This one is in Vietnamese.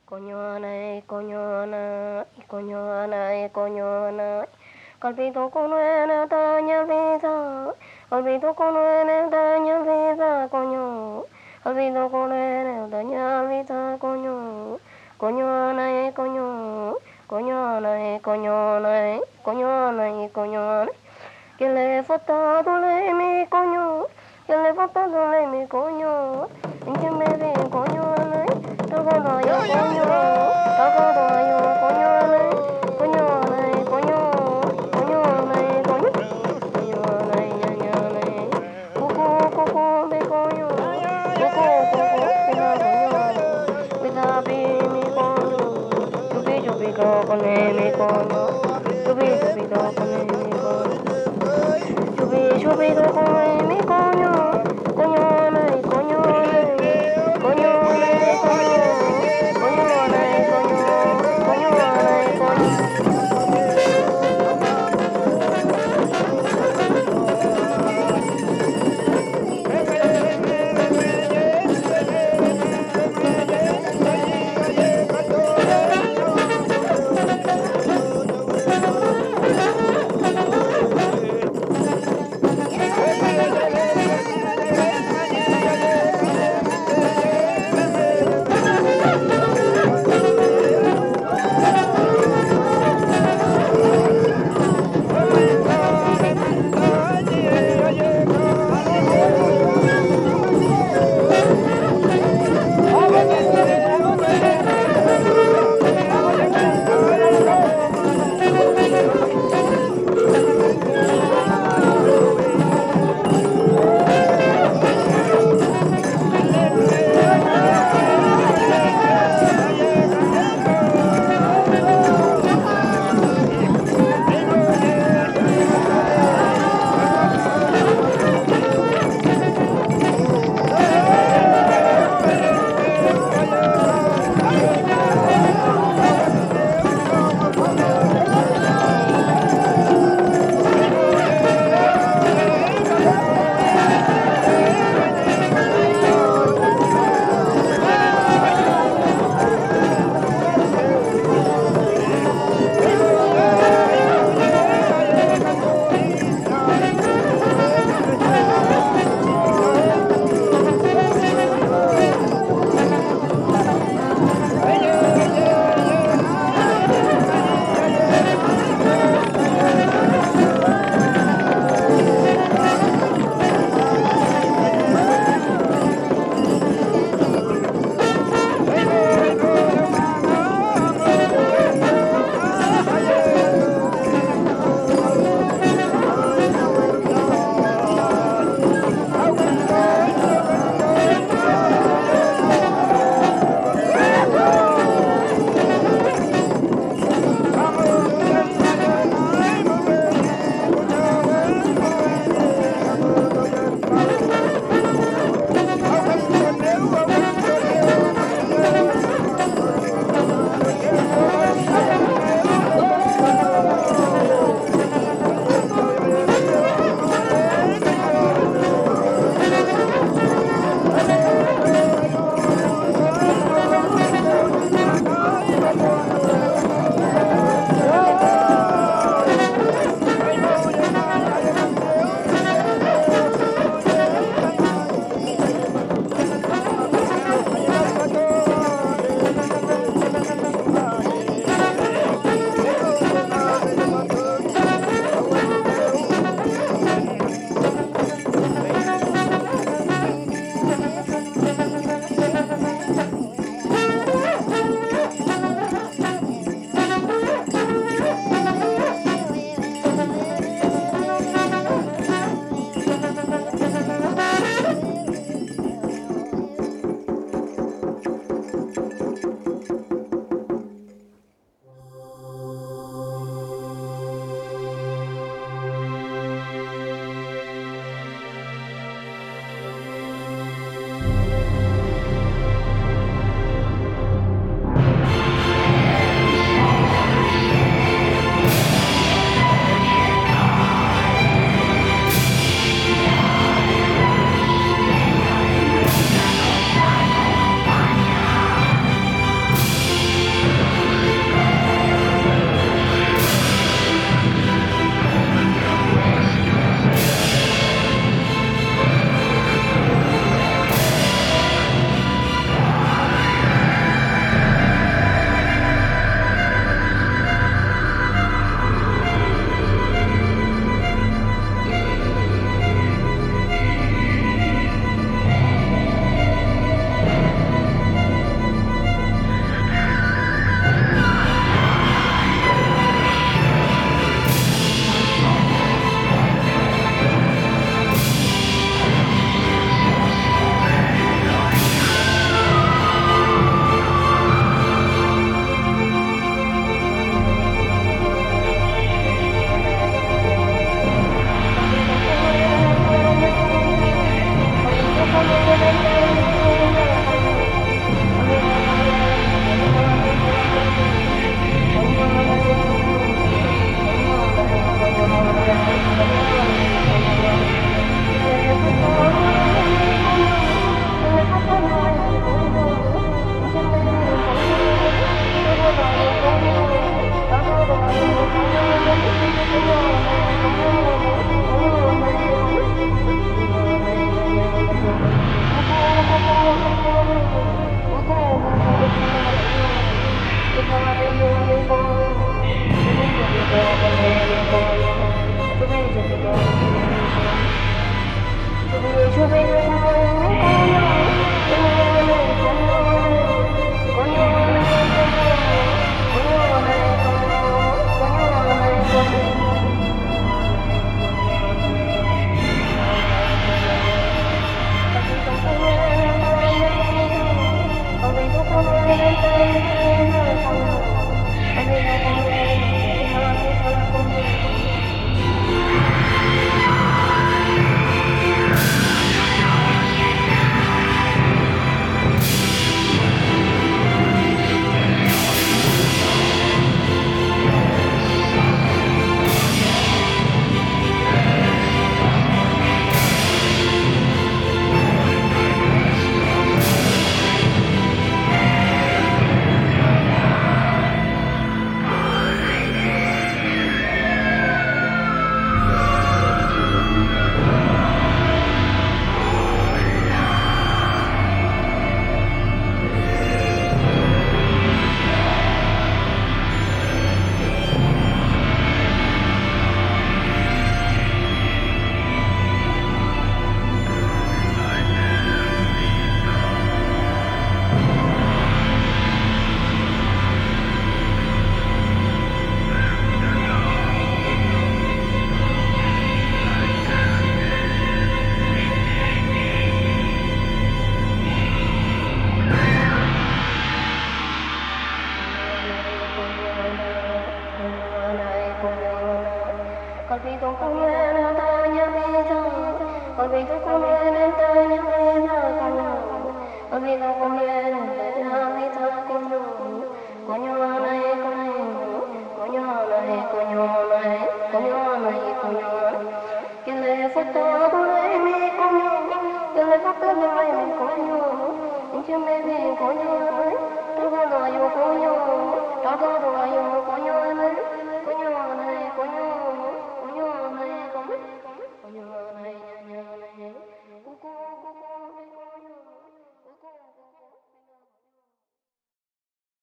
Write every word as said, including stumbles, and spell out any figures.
Coñona, eh, coñona, y coñona, eh, coñona. Calpito con nuena taña visa, calpito con nuena taña visa, coño. Calpito con nuena taña visa, coño. Coñona, eh, coño, coñona, eh, coñona, eh, coñona, eh, coñona. Que le falta dole mi coño, que le falta dole mi coño. Que me ve coño, toco doy coño, toco doy coño, coño, coño, coño, coño, coño, ña, cucu, cucu, de coño, cucu, cucu, de la coño, with a mi coño, chupi, chupi, con mi coño, chupi, chupi, con mi coño. Chupi, chupi, con mi coño, coñona y coñona, coñona y coño, coñona y coño, coñona y coño. Thank you.